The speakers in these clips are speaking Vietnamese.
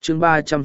chương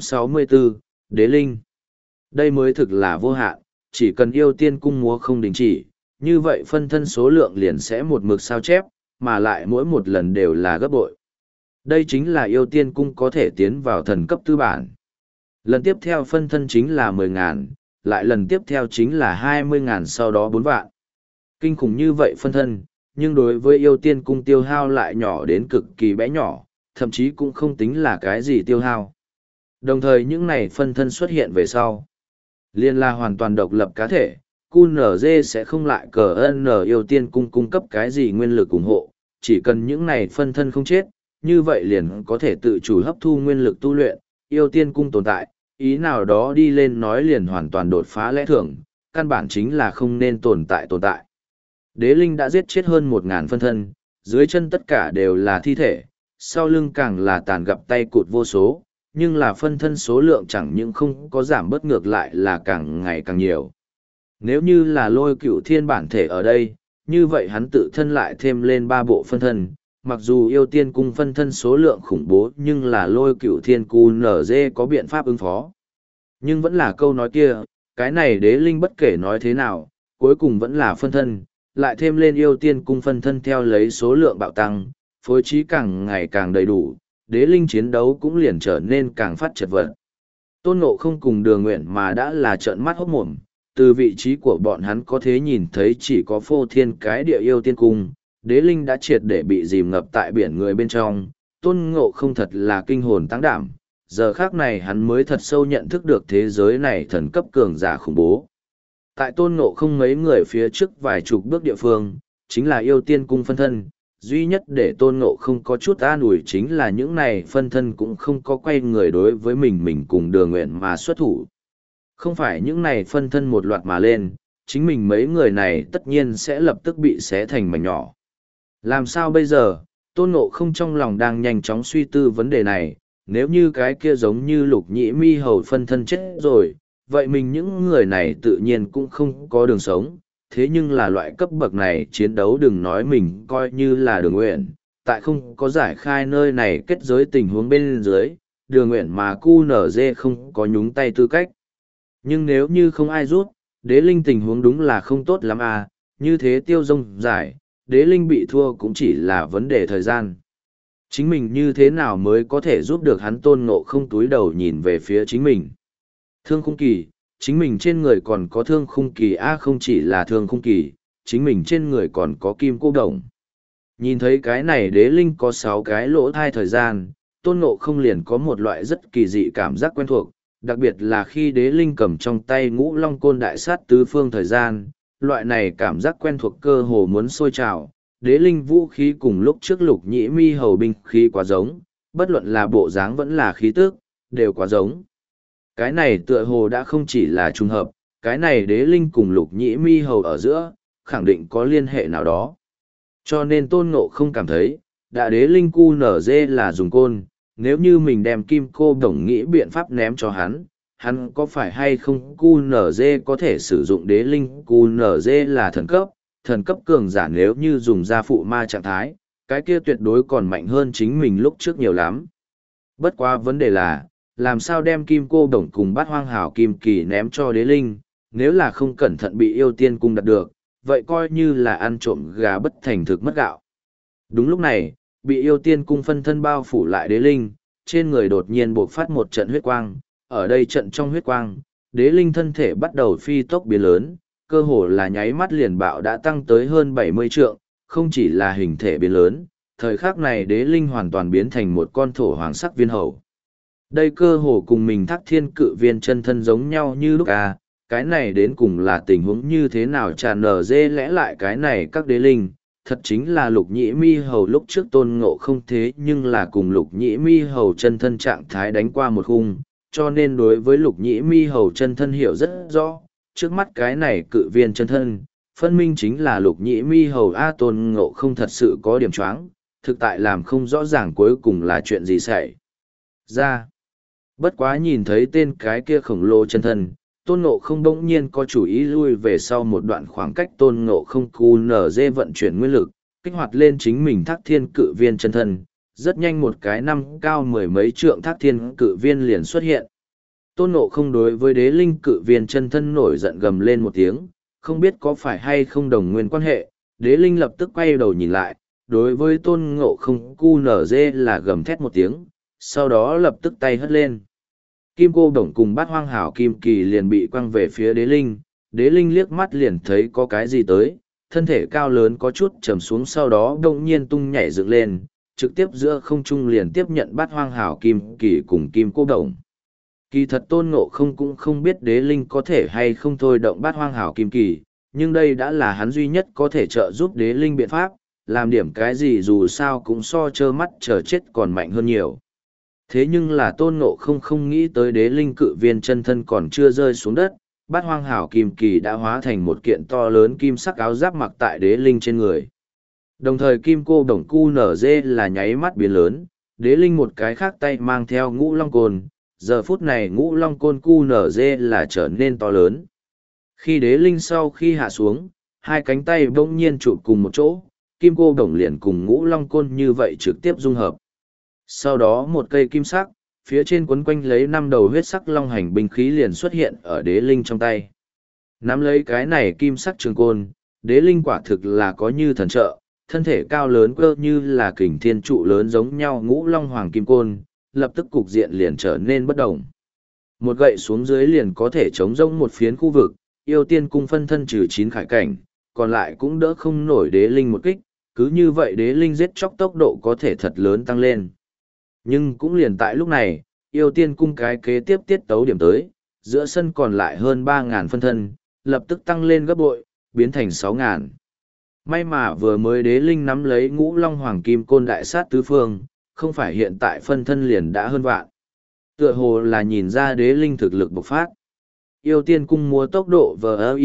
364, Đế Linh. Đây mới thực là vô hạn, chỉ cần yêu tiên cung múa không đình chỉ, như vậy phân thân số lượng liền sẽ một mực sao chép, mà lại mỗi một lần đều là gấp bội. Đây chính là yêu tiên cung có thể tiến vào thần cấp tư bản. Lần tiếp theo phân thân chính là 10.000, lại lần tiếp theo chính là 20.000, sau đó 4 vạn. Kinh khủng như vậy phân thân, nhưng đối với yêu tiên cung tiêu hao lại nhỏ đến cực kỳ bé nhỏ, thậm chí cũng không tính là cái gì tiêu hao. Đồng thời những này phân thân xuất hiện về sau. Liên là hoàn toàn độc lập cá thể, QNZ sẽ không lại cờ N yêu tiên cung cung cấp cái gì nguyên lực ủng hộ, chỉ cần những này phân thân không chết, như vậy liền có thể tự chủ hấp thu nguyên lực tu luyện, yêu tiên cung tồn tại, ý nào đó đi lên nói liền hoàn toàn đột phá lẽ thường, căn bản chính là không nên tồn tại. Đế Linh đã giết chết hơn 1.000 phân thân, dưới chân tất cả đều là thi thể, sau lưng càng là tàn gặp tay cụt vô số, nhưng là phân thân số lượng chẳng những không có giảm bớt, ngược lại là càng ngày càng nhiều. Nếu như là Lôi Cửu Thiên bản thể ở đây, như vậy hắn tự thân lại thêm lên 3 bộ phân thân, mặc dù yêu tiên cung phân thân số lượng khủng bố nhưng là Lôi Cửu Thiên QNZ có biện pháp ứng phó. Nhưng vẫn là câu nói kia, cái này Đế Linh bất kể nói thế nào, cuối cùng vẫn là phân thân, lại thêm lên yêu tiên cung phân thân theo lấy số lượng bạo tăng, phối trí càng ngày càng đầy đủ, Đế Linh chiến đấu cũng liền trở nên càng phát chật vật. Tôn Ngộ không cùng Đường Nguyện mà đã là trợn mắt hốt mồm, từ vị trí của bọn hắn có thể nhìn thấy chỉ có phô thiên cái địa yêu tiên cung, Đế Linh đã triệt để bị dìm ngập tại biển người bên trong, Tôn Ngộ không thật là kinh hồn tăng đảm, giờ khác này hắn mới thật sâu nhận thức được thế giới này thần cấp cường giả khủng bố. Tại Tôn Ngộ không mấy người phía trước vài chục bước địa phương, chính là yêu tiên cung phân thân, duy nhất để Tôn Ngộ không có chút an ủi chính là những này phân thân cũng không có quay người đối với mình cùng Đường Nguyện mà xuất thủ. Không phải những này phân thân một loạt mà lên, chính mình mấy người này tất nhiên sẽ lập tức bị xé thành mảnh nhỏ. Làm sao bây giờ, Tôn Ngộ không trong lòng đang nhanh chóng suy tư vấn đề này, nếu như cái kia giống như Lục Nhĩ Mi Hầu phân thân chết rồi, vậy mình những người này tự nhiên cũng không có đường sống, thế nhưng là loại cấp bậc này chiến đấu đừng nói mình coi như là Đường Nguyện, tại không có giải khai nơi này kết giới tình huống bên dưới, Đường Nguyện mà QNZ không có nhúng tay tư cách. Nhưng nếu như không ai rút, Đế Linh tình huống đúng là không tốt lắm à, như thế tiêu rông giải, Đế Linh bị thua cũng chỉ là vấn đề thời gian. Chính mình như thế nào mới có thể giúp được hắn? Tôn Ngộ không túi đầu nhìn về phía chính mình. Thương khung kỳ, chính mình trên người còn có thương khung kỳ không chỉ là thương khung kỳ, chính mình trên người còn có kim cô đồng. Nhìn thấy cái này Đế Linh có 6 cái lỗ thai thời gian, Tôn Ngộ không liền có một loại rất kỳ dị cảm giác quen thuộc, đặc biệt là khi Đế Linh cầm trong tay Ngũ Long Côn đại sát tứ phương thời gian, loại này cảm giác quen thuộc cơ hồ muốn sôi trào. Đế Linh vũ khí cùng lúc trước Lục Nhĩ Mi Hầu binh khí quá giống, bất luận là bộ dáng vẫn là khí tức, đều quá giống. Cái này tựa hồ đã không chỉ là trùng hợp, cái này Đế Linh cùng Lục Nhĩ Mi Hầu ở giữa, khẳng định có liên hệ nào đó. Cho nên Tôn Ngộ không cảm thấy, đã Đế Linh QNZ là dùng côn, nếu như mình đem kim cô đồng nghĩ biện pháp ném cho hắn có phải hay không QNZ có thể sử dụng Đế Linh QNZ là thần cấp cường giả, nếu như dùng ra phụ ma trạng thái, cái kia tuyệt đối còn mạnh hơn chính mình lúc trước nhiều lắm. Bất quá vấn đề là, làm sao đem kim cô đồng cùng bát hoang hảo kim kỳ ném cho Đế Linh, nếu là không cẩn thận bị yêu tiên cung đặt được, vậy coi như là ăn trộm gà bất thành thực mất gạo. Đúng lúc này, bị yêu tiên cung phân thân bao phủ lại Đế Linh, trên người đột nhiên bộc phát một trận huyết quang, ở đây trận trong huyết quang, Đế Linh thân thể bắt đầu phi tốc biến lớn, cơ hồ là nháy mắt liền bạo đã tăng tới hơn 70 trượng, không chỉ là hình thể biến lớn, thời khắc này Đế Linh hoàn toàn biến thành một con thổ hoàng sắc viên hầu. Đây cơ hồ cùng mình Thác Thiên Cự Viên chân thân giống nhau như lúc cái này đến cùng là tình huống như thế nào? Tràn nở dê lẽ lại cái này các Đế Linh, thật chính là Lục Nhĩ Mi Hầu lúc trước Tôn Ngộ không thế nhưng là cùng Lục Nhĩ Mi Hầu chân thân trạng thái đánh qua một khung, cho nên đối với Lục Nhĩ Mi Hầu chân thân hiểu rất rõ, trước mắt cái này cự viên chân thân, phân minh chính là Lục Nhĩ Mi Hầu Tôn Ngộ không thật sự có điểm choáng, thực tại làm không rõ ràng cuối cùng là chuyện gì xảy ra. Bất quá nhìn thấy tên cái kia khổng lồ chân thân, Tôn Ngộ không bỗng nhiên có chủ ý lui về sau một đoạn khoảng cách. Tôn Ngộ không QNZ vận chuyển nguyên lực, kích hoạt lên chính mình Thác Thiên Cự Viên chân thân, rất nhanh một cái năm cao mười mấy trượng thác thiên cự viên liền xuất hiện. Tôn Ngộ Không đối với đế linh cự viên chân thân nổi giận gầm lên một tiếng, không biết có phải hay không đồng nguyên quan hệ, đế linh lập tức quay đầu nhìn lại, đối với Tôn Ngộ Không QNZ là gầm thét một tiếng, sau đó lập tức tay hất lên. Kim cô đồng cùng bát hoang hảo kim kỳ liền bị quăng về phía đế linh liếc mắt liền thấy có cái gì tới, thân thể cao lớn có chút trầm xuống sau đó đông nhiên tung nhảy dựng lên, trực tiếp giữa không trung liền tiếp nhận bát hoang hảo kim kỳ cùng kim cô đồng. Kỳ thật Tôn Ngộ Không cũng không biết đế linh có thể hay không thôi động bát hoang hảo kim kỳ, nhưng đây đã là hắn duy nhất có thể trợ giúp đế linh biện pháp, làm điểm cái gì dù sao cũng so trơ mắt chờ chết còn mạnh hơn nhiều. Thế nhưng là Tôn Ngộ Không không nghĩ tới đế linh cự viên chân thân còn chưa rơi xuống đất, bát hoang hảo kim kỳ đã hóa thành một kiện to lớn kim sắc áo giáp mặc tại đế linh trên người. Đồng thời kim cô đồng cu nở dê là nháy mắt biến lớn, đế linh một cái khác tay mang theo ngũ long côn, giờ phút này ngũ long côn cu nở dê là trở nên to lớn. Khi đế linh sau khi hạ xuống, hai cánh tay bỗng nhiên chụp cùng một chỗ, kim cô đồng liền cùng ngũ long côn như vậy trực tiếp dung hợp. Sau đó một cây kim sắc, phía trên quấn quanh lấy 5 đầu huyết sắc long hành binh khí liền xuất hiện ở đế linh trong tay. Nắm lấy cái này kim sắc trường côn, đế linh quả thực là có như thần trợ, thân thể cao lớn cơ như là kình thiên trụ lớn giống nhau ngũ long hoàng kim côn, lập tức cục diện liền trở nên bất động. Một gậy xuống dưới liền có thể chống rông một phiến khu vực, yêu tiên cung phân thân trừ 9 khải cảnh, còn lại cũng đỡ không nổi đế linh một kích, cứ như vậy đế linh giết chóc tốc độ có thể thật lớn tăng lên. Nhưng cũng liền tại lúc này, yêu tiên cung cái kế tiếp tiết tấu điểm tới, giữa sân còn lại hơn 3.000 phân thân, lập tức tăng lên gấp bội, biến thành 6.000. May mà vừa mới đế linh nắm lấy ngũ long hoàng kim côn đại sát tứ phương, không phải hiện tại phân thân liền đã hơn vạn. Tựa hồ là nhìn ra đế linh thực lực bộc phát. Yêu tiên cung múa tốc độ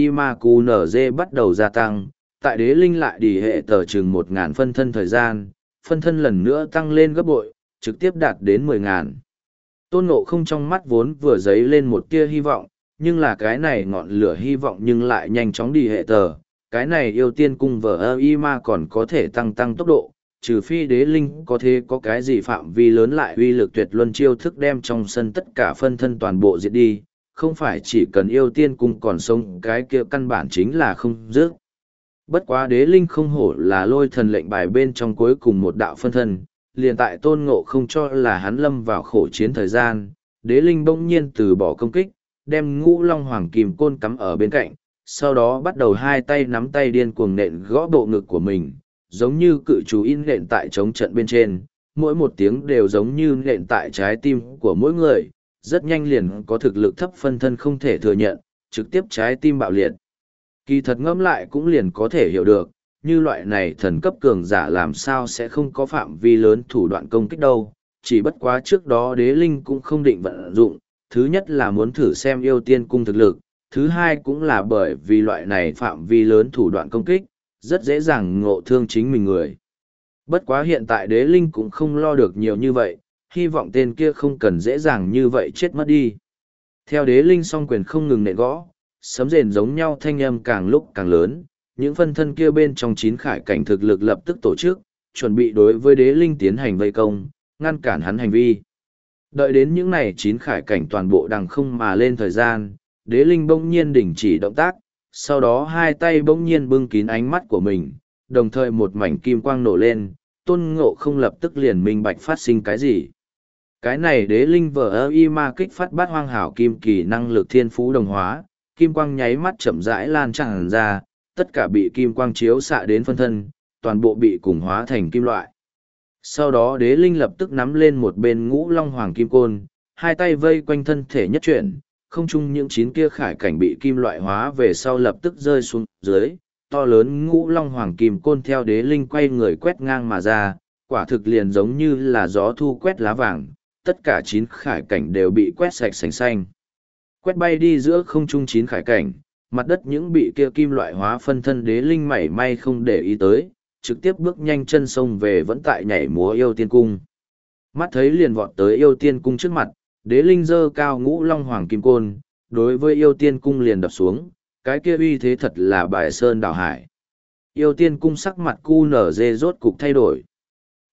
VIMAQNZ bắt đầu gia tăng, tại đế linh lại đi hệ tờ chừng 1.000 phân thân thời gian, phân thân lần nữa tăng lên gấp bội, trực tiếp đạt đến 10.000. Tôn Ngộ Không trong mắt vốn vừa dấy lên một tia hy vọng, nhưng là cái này ngọn lửa hy vọng nhưng lại nhanh chóng đi hệ tờ. Cái này yêu tiên cung VIMA còn có thể tăng tốc độ, trừ phi đế linh có thể có cái gì phạm vi lớn lại uy lực tuyệt luân chiêu thức đem trong sân tất cả phân thân toàn bộ diệt đi, không phải chỉ cần yêu tiên cung còn sống cái kia căn bản chính là không dứt. Bất quá đế linh không hổ là lôi thần lệnh bài bên trong cuối cùng một đạo phân thân, liền tại Tôn Ngộ Không cho là hắn lâm vào khổ chiến thời gian, đế linh bỗng nhiên từ bỏ công kích, đem ngũ long hoàng kim côn cắm ở bên cạnh, sau đó bắt đầu hai tay nắm tay điên cuồng nện gõ bộ ngực của mình, giống như cự chú in nện tại chống trận bên trên, mỗi một tiếng đều giống như nện tại trái tim của mỗi người, rất nhanh liền có thực lực thấp phân thân không thể thừa nhận, trực tiếp trái tim bạo liệt. Kỳ thật ngẫm lại cũng liền có thể hiểu được, như loại này thần cấp cường giả làm sao sẽ không có phạm vi lớn thủ đoạn công kích đâu, chỉ bất quá trước đó đế linh cũng không định vận dụng, thứ nhất là muốn thử xem yêu tiên cung thực lực, thứ hai cũng là bởi vì loại này phạm vi lớn thủ đoạn công kích, rất dễ dàng ngộ thương chính mình người. Bất quá hiện tại đế linh cũng không lo được nhiều như vậy, hy vọng tên kia không cần dễ dàng như vậy chết mất đi. Theo đế linh song quyền không ngừng nện gõ, sấm rền giống nhau thanh âm càng lúc càng lớn, những phân thân kia bên trong 9 khải cảnh thực lực lập tức tổ chức, chuẩn bị đối với đế linh tiến hành vây công, ngăn cản hắn hành vi. Đợi đến những này 9 khải cảnh toàn bộ đằng không mà lên thời gian, đế linh bỗng nhiên đình chỉ động tác, sau đó hai tay bỗng nhiên bưng kín ánh mắt của mình, đồng thời một mảnh kim quang nổ lên, Tôn Ngộ Không lập tức liền minh bạch phát sinh cái gì. Cái này đế linh VIMA kích phát bát hoang hảo kim kỳ năng lực thiên phú đồng hóa, kim quang nháy mắt chậm rãi lan tràn ra, tất cả bị kim quang chiếu xạ đến phân thân, toàn bộ bị cùng hóa thành kim loại. Sau đó đế linh lập tức nắm lên một bên ngũ long hoàng kim côn, hai tay vây quanh thân thể nhất chuyển, không chung những 9 kia khải cảnh bị kim loại hóa về sau lập tức rơi xuống dưới, to lớn ngũ long hoàng kim côn theo đế linh quay người quét ngang mà ra, quả thực liền giống như là gió thu quét lá vàng, tất cả 9 khải cảnh đều bị quét sạch sành xanh. Quét bay đi giữa không trung 9 khải cảnh, mặt đất những bị kia kim loại hóa phân thân đế linh mảy may không để ý tới, trực tiếp bước nhanh chân sông về vẫn tại nhảy múa yêu tiên cung. Mắt thấy liền vọt tới yêu tiên cung trước mặt, đế linh giơ cao ngũ long hoàng kim côn, đối với yêu tiên cung liền đập xuống, cái kia uy thế thật là bài sơn đảo hải. Yêu tiên cung sắc mặt cu nở dê rốt cục thay đổi.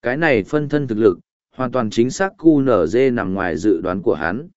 Cái này phân thân thực lực, hoàn toàn chính xác QNZ nằm ngoài dự đoán của hắn.